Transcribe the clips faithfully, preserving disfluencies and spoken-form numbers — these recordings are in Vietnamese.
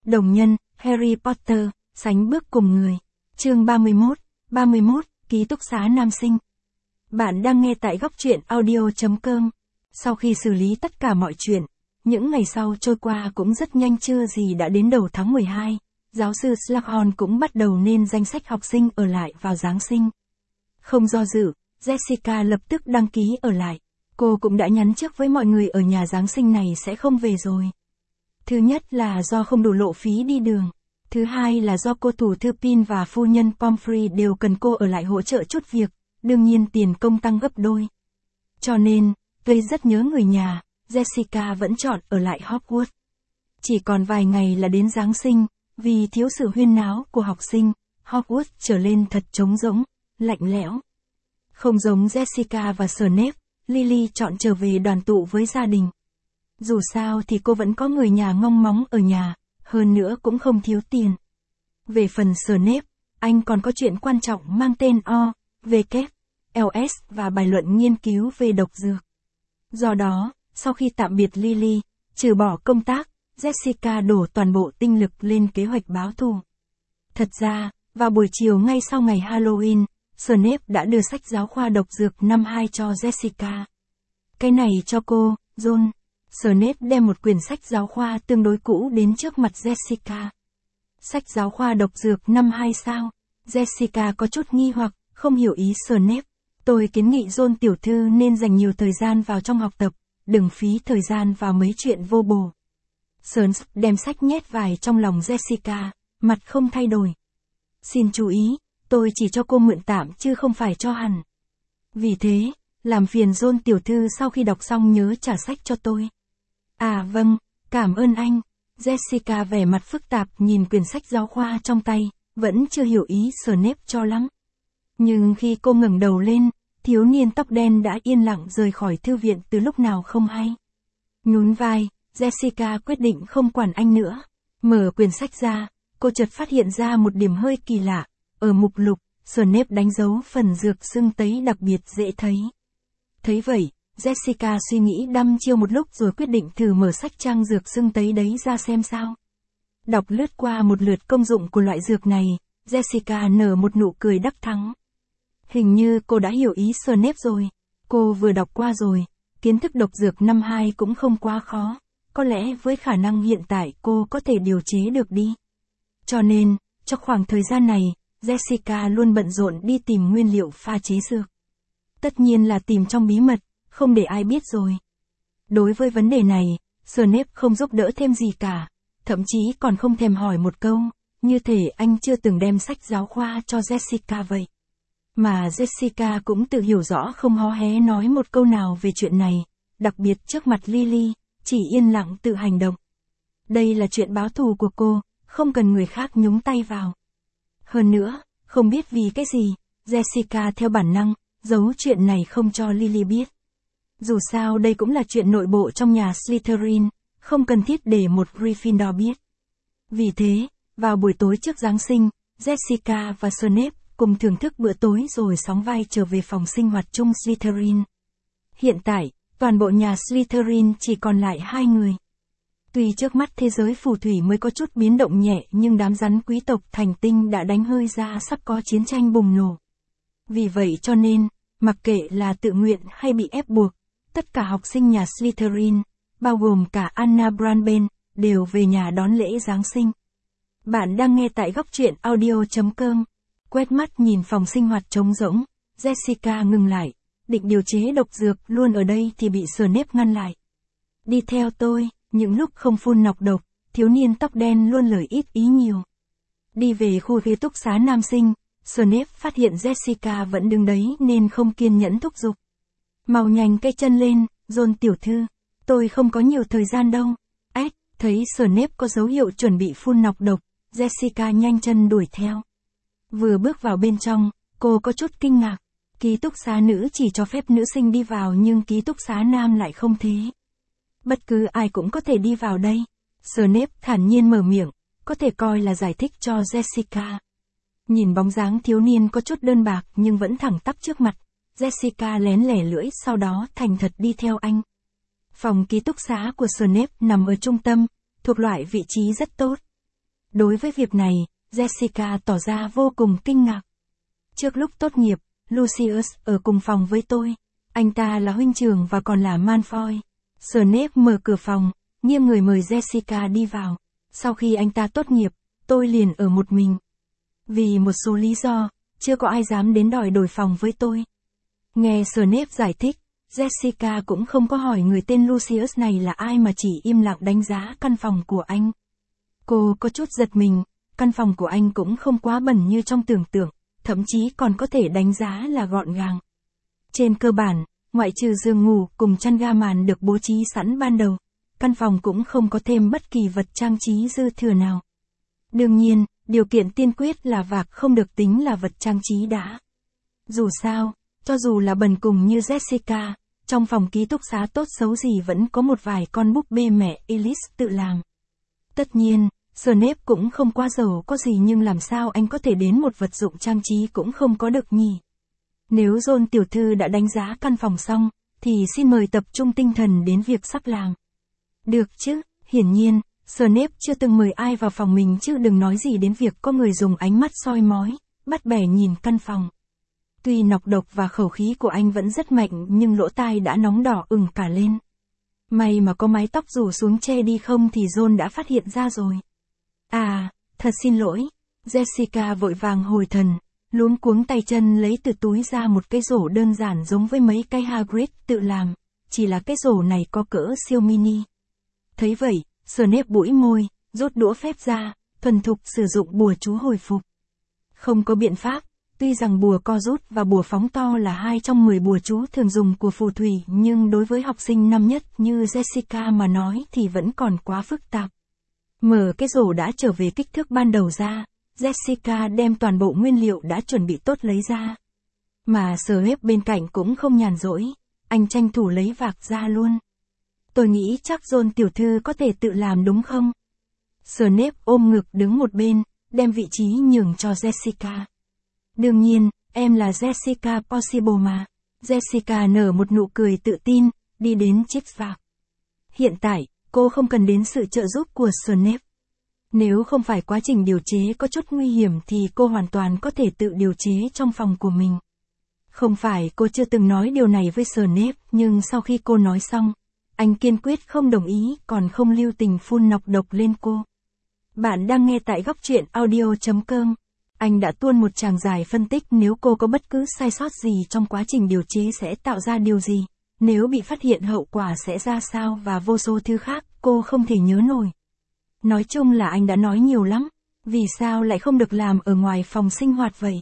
Đồng nhân, Harry Potter, sánh bước cùng người. Chương ba mươi mốt, ba mươi mốt, ký túc xá nam sinh. Bạn đang nghe tại góc truyện audio chấm com. Sau khi xử lý tất cả mọi chuyện, những ngày sau trôi qua cũng rất nhanh, chưa gì đã đến đầu tháng mười hai, giáo sư Slughorn cũng bắt đầu nên danh sách học sinh ở lại vào Giáng sinh. Không do dự, Jessica lập tức đăng ký ở lại. Cô cũng đã nhắn trước với mọi người ở nhà Giáng sinh này sẽ không về rồi. Thứ nhất là do không đủ lộ phí đi đường. Thứ hai là do cô thủ thư Pin và phu nhân Pomfrey đều cần cô ở lại hỗ trợ chút việc, đương nhiên tiền công tăng gấp đôi. Cho nên, tuy rất nhớ người nhà, Jessica vẫn chọn ở lại Hogwarts. Chỉ còn vài ngày là đến Giáng sinh, vì thiếu sự huyên náo của học sinh, Hogwarts trở lên thật trống rỗng, lạnh lẽo. Không giống Jessica và Snape, Lily chọn trở về đoàn tụ với gia đình. Dù sao thì cô vẫn có người nhà ngông móng ở nhà, hơn nữa cũng không thiếu tiền. Về phần Snape, anh còn có chuyện quan trọng mang tên O, W, L S và bài luận nghiên cứu về độc dược. Do đó, sau khi tạm biệt Lily, trừ bỏ công tác, Jessica đổ toàn bộ tinh lực lên kế hoạch báo thù. Thật ra, vào buổi chiều ngay sau ngày Halloween, Snape đã đưa sách giáo khoa độc dược năm hai cho Jessica. Cái này cho cô, John. Snape đem một quyển sách giáo khoa tương đối cũ đến trước mặt Jessica. Sách giáo khoa độc dược năm hai sao? Jessica có chút nghi hoặc, không hiểu ý Snape. Tôi kiến nghị John tiểu thư nên dành nhiều thời gian vào trong học tập, đừng phí thời gian vào mấy chuyện vô bổ. Snape đem sách nhét vài trong lòng Jessica, mặt không thay đổi. Xin chú ý, tôi chỉ cho cô mượn tạm chứ không phải cho hẳn. Vì thế, làm phiền John tiểu thư sau khi đọc xong nhớ trả sách cho tôi. À vâng, cảm ơn anh. Jessica vẻ mặt phức tạp nhìn quyển sách giáo khoa trong tay, vẫn chưa hiểu ý Snape cho lắm. Nhưng khi cô ngẩng đầu lên, thiếu niên tóc đen đã yên lặng rời khỏi thư viện từ lúc nào không hay. Nhún vai, Jessica quyết định không quản anh nữa. Mở quyển sách ra, cô chợt phát hiện ra một điểm hơi kỳ lạ. Ở mục lục, Snape đánh dấu phần dược sưng tấy đặc biệt dễ thấy. Thấy vậy, Jessica suy nghĩ đăm chiêu một lúc rồi quyết định thử mở sách trang dược sưng tấy đấy ra xem sao. Đọc lướt qua một lượt công dụng của loại dược này, Jessica nở một nụ cười đắc thắng. Hình như cô đã hiểu ý Snape rồi. Cô vừa đọc qua rồi, kiến thức độc dược năm hai cũng không quá khó. Có lẽ với khả năng hiện tại cô có thể điều chế được đi. Cho nên, trong khoảng thời gian này, Jessica luôn bận rộn đi tìm nguyên liệu pha chế dược. Tất nhiên là tìm trong bí mật, không để ai biết rồi. Đối với vấn đề này, Snape không giúp đỡ thêm gì cả, thậm chí còn không thèm hỏi một câu, như thể anh chưa từng đem sách giáo khoa cho Jessica vậy. Mà Jessica cũng tự hiểu rõ không hó hé nói một câu nào về chuyện này, đặc biệt trước mặt Lily, chỉ yên lặng tự hành động. Đây là chuyện báo thù của cô, không cần người khác nhúng tay vào. Hơn nữa, không biết vì cái gì, Jessica theo bản năng, giấu chuyện này không cho Lily biết. Dù sao đây cũng là chuyện nội bộ trong nhà Slytherin, không cần thiết để một Gryffindor biết. Vì thế, vào buổi tối trước Giáng sinh, Jessica và Snape cùng thưởng thức bữa tối rồi sóng vai trở về phòng sinh hoạt chung Slytherin. Hiện tại, toàn bộ nhà Slytherin chỉ còn lại hai người. Tuy trước mắt thế giới phù thủy mới có chút biến động nhẹ nhưng đám rắn quý tộc thành tinh đã đánh hơi ra sắp có chiến tranh bùng nổ. Vì vậy cho nên, mặc kệ là tự nguyện hay bị ép buộc, tất cả học sinh nhà Slytherin, bao gồm cả Anna Brownback, đều về nhà đón lễ Giáng sinh. Bạn đang nghe tại góc truyện audio chấm com. Quét mắt nhìn phòng sinh hoạt trống rỗng, Jessica ngừng lại, định điều chế độc dược luôn ở đây thì bị Snape ngăn lại. Đi theo tôi, những lúc không phun nọc độc, thiếu niên tóc đen luôn lời ít ý nhiều. Đi về khu ký túc xá nam sinh, Snape phát hiện Jessica vẫn đứng đấy nên không kiên nhẫn thúc giục. Mau nhanh cái chân lên, John tiểu thư, tôi không có nhiều thời gian đâu. Ếch, thấy Snape có dấu hiệu chuẩn bị phun nọc độc, Jessica nhanh chân đuổi theo. Vừa bước vào bên trong, cô có chút kinh ngạc. Ký túc xá nữ chỉ cho phép nữ sinh đi vào nhưng ký túc xá nam lại không thế. Bất cứ ai cũng có thể đi vào đây. Snape thản nhiên mở miệng, có thể coi là giải thích cho Jessica. Nhìn bóng dáng thiếu niên có chút đơn bạc nhưng vẫn thẳng tắp trước mặt, Jessica lén lẻ lưỡi sau đó thành thật đi theo anh. Phòng ký túc xá của Snape nằm ở trung tâm, thuộc loại vị trí rất tốt. Đối với việc này, Jessica tỏ ra vô cùng kinh ngạc. Trước lúc tốt nghiệp, Lucius ở cùng phòng với tôi. Anh ta là huynh trưởng và còn là Malfoy. Snape mở cửa phòng, nghiêng người mời Jessica đi vào. Sau khi anh ta tốt nghiệp, tôi liền ở một mình. Vì một số lý do, chưa có ai dám đến đòi đổi phòng với tôi. Nghe Snape giải thích, Jessica cũng không có hỏi người tên Lucius này là ai mà chỉ im lặng đánh giá căn phòng của anh. Cô có chút giật mình, căn phòng của anh cũng không quá bẩn như trong tưởng tượng, thậm chí còn có thể đánh giá là gọn gàng. Trên cơ bản, ngoại trừ giường ngủ cùng chăn ga màn được bố trí sẵn ban đầu, căn phòng cũng không có thêm bất kỳ vật trang trí dư thừa nào. Đương nhiên, điều kiện tiên quyết là vạc không được tính là vật trang trí đã. Dù sao, cho dù là bần cùng như Jessica, trong phòng ký túc xá tốt xấu gì vẫn có một vài con búp bê mẹ Elise tự làm. Tất nhiên, Snape cũng không quá giàu có gì nhưng làm sao anh có thể đến một vật dụng trang trí cũng không có được nhỉ. Nếu John tiểu thư đã đánh giá căn phòng xong, thì xin mời tập trung tinh thần đến việc sắp làm. Được chứ, hiển nhiên, Snape chưa từng mời ai vào phòng mình chứ đừng nói gì đến việc có người dùng ánh mắt soi mói, bắt bẻ nhìn căn phòng. Tuy nọc độc và khẩu khí của anh vẫn rất mạnh nhưng lỗ tai đã nóng đỏ ửng cả lên. May mà có mái tóc rủ xuống che đi không thì John đã phát hiện ra rồi. À, thật xin lỗi. Jessica vội vàng hồi thần, luống cuống tay chân lấy từ túi ra một cái rổ đơn giản giống với mấy cái Hagrid tự làm, chỉ là cái rổ này có cỡ siêu mini. Thấy vậy, Snape bũi môi, rút đũa phép ra, thuần thục sử dụng bùa chú hồi phục. Không có biện pháp, tuy rằng bùa co rút và bùa phóng to là hai trong mười bùa chú thường dùng của phù thủy nhưng đối với học sinh năm nhất như Jessica mà nói thì vẫn còn quá phức tạp. Mở cái rổ đã trở về kích thước ban đầu ra, Jessica đem toàn bộ nguyên liệu đã chuẩn bị tốt lấy ra. Mà Snape bên cạnh cũng không nhàn rỗi, anh tranh thủ lấy vạc ra luôn. Tôi nghĩ chắc John tiểu thư có thể tự làm đúng không? Snape ôm ngực đứng một bên, đem vị trí nhường cho Jessica. Đương nhiên, em là Jessica Possible mà. Jessica nở một nụ cười tự tin, đi đến chiếc vạc. Hiện tại, cô không cần đến sự trợ giúp của Snape. Nếu không phải quá trình điều chế có chút nguy hiểm thì cô hoàn toàn có thể tự điều chế trong phòng của mình. Không phải cô chưa từng nói điều này với Snape, nhưng sau khi cô nói xong, anh kiên quyết không đồng ý còn không lưu tình phun nọc độc lên cô. Bạn đang nghe tại góc truyện audio chấm com. Anh đã tuôn một tràng dài phân tích nếu cô có bất cứ sai sót gì trong quá trình điều chế sẽ tạo ra điều gì, nếu bị phát hiện hậu quả sẽ ra sao và vô số thứ khác cô không thể nhớ nổi. Nói chung là anh đã nói nhiều lắm, vì sao lại không được làm ở ngoài phòng sinh hoạt vậy?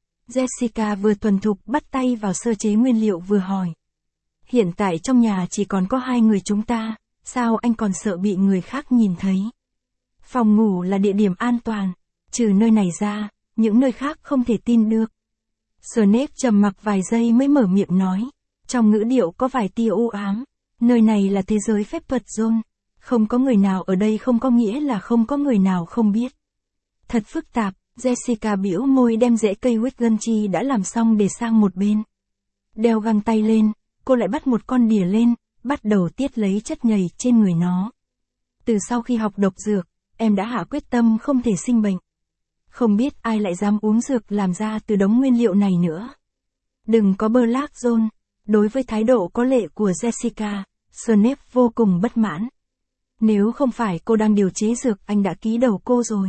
Jessica vừa thuần thục bắt tay vào sơ chế nguyên liệu vừa hỏi. Hiện tại trong nhà chỉ còn có hai người chúng ta, sao anh còn sợ bị người khác nhìn thấy? Phòng ngủ là địa điểm an toàn, trừ nơi này ra, những nơi khác không thể tin được. Snape trầm mặc vài giây mới mở miệng nói, trong ngữ điệu có vài tia u ám, nơi này là thế giới phép thuật John, không có người nào ở đây không có nghĩa là không có người nào không biết. Thật phức tạp, Jessica bĩu môi đem rễ cây Wiggenchi đã làm xong để sang một bên. Đeo găng tay lên, cô lại bắt một con đỉa lên, bắt đầu tiết lấy chất nhầy trên người nó. Từ sau khi học độc dược, em đã hạ quyết tâm không thể sinh bệnh. Không biết ai lại dám uống dược làm ra từ đống nguyên liệu này nữa. Đừng có bơ lác John. Đối với thái độ có lệ của Jessica, Snape vô cùng bất mãn. Nếu không phải cô đang điều chế dược anh đã ký đầu cô rồi.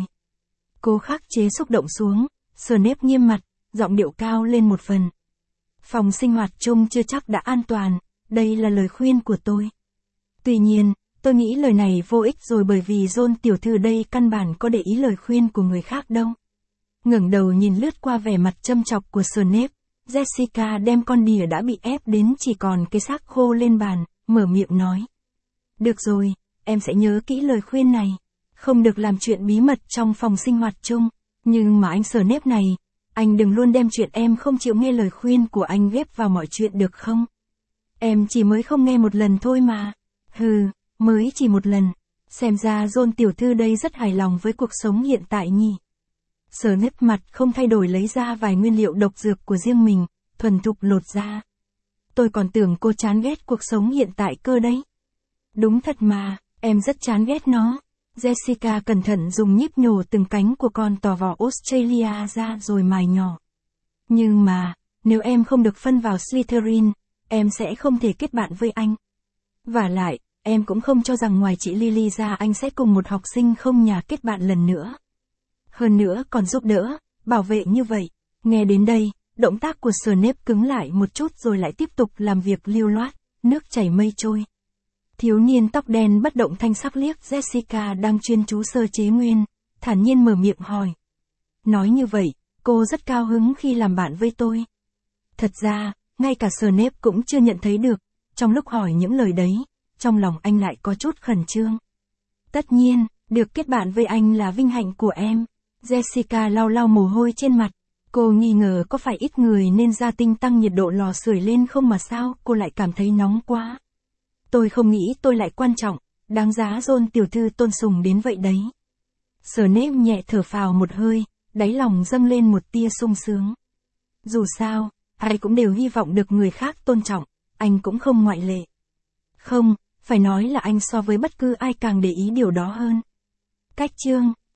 Cô khắc chế xúc động xuống, Snape nghiêm mặt, giọng điệu cao lên một phần. Phòng sinh hoạt chung chưa chắc đã an toàn, đây là lời khuyên của tôi. Tuy nhiên, tôi nghĩ lời này vô ích rồi bởi vì John tiểu thư đây căn bản có để ý lời khuyên của người khác đâu. Ngẩng đầu nhìn lướt qua vẻ mặt châm chọc của Snape, Jessica đem con đỉa đã bị ép đến chỉ còn cái xác khô lên bàn, mở miệng nói. Được rồi, em sẽ nhớ kỹ lời khuyên này. Không được làm chuyện bí mật trong phòng sinh hoạt chung. Nhưng mà anh Snape này, anh đừng luôn đem chuyện em không chịu nghe lời khuyên của anh ghép vào mọi chuyện được không? Em chỉ mới không nghe một lần thôi mà. Hừ, mới chỉ một lần. Xem ra John tiểu thư đây rất hài lòng với cuộc sống hiện tại nhỉ. Snape mặt không thay đổi lấy ra vài nguyên liệu độc dược của riêng mình, thuần thục lột ra. Tôi còn tưởng cô chán ghét cuộc sống hiện tại cơ đấy. Đúng thật mà, em rất chán ghét nó. Jessica cẩn thận dùng nhíp nhổ từng cánh của con tò vò Australia ra rồi mài nhỏ. Nhưng mà, nếu em không được phân vào Slytherin, em sẽ không thể kết bạn với anh. Vả lại, em cũng không cho rằng ngoài chị Lily ra anh sẽ cùng một học sinh không nhà kết bạn lần nữa. Hơn nữa còn giúp đỡ, bảo vệ như vậy. Nghe đến đây, động tác của Snape cứng lại một chút rồi lại tiếp tục làm việc lưu loát, nước chảy mây trôi. Thiếu niên tóc đen bất động thanh sắc liếc Jessica đang chuyên chú sơ chế nguyên, thản nhiên mở miệng hỏi. Nói như vậy, cô rất cao hứng khi làm bạn với tôi. Thật ra, ngay cả Snape cũng chưa nhận thấy được, trong lúc hỏi những lời đấy, trong lòng anh lại có chút khẩn trương. Tất nhiên, được kết bạn với anh là vinh hạnh của em. Jessica lau lau mồ hôi trên mặt. Cô nghi ngờ có phải ít người nên gia tinh tăng nhiệt độ lò sưởi lên không mà sao cô lại cảm thấy nóng quá. Tôi không nghĩ tôi lại quan trọng, đáng giá Ron tiểu thư tôn sùng đến vậy đấy. Snape nhẹ thở phào một hơi, đáy lòng dâng lên một tia sung sướng. Dù sao, ai cũng đều hy vọng được người khác tôn trọng, anh cũng không ngoại lệ. Không, phải nói là anh so với bất cứ ai càng để ý điều đó hơn. Cách chương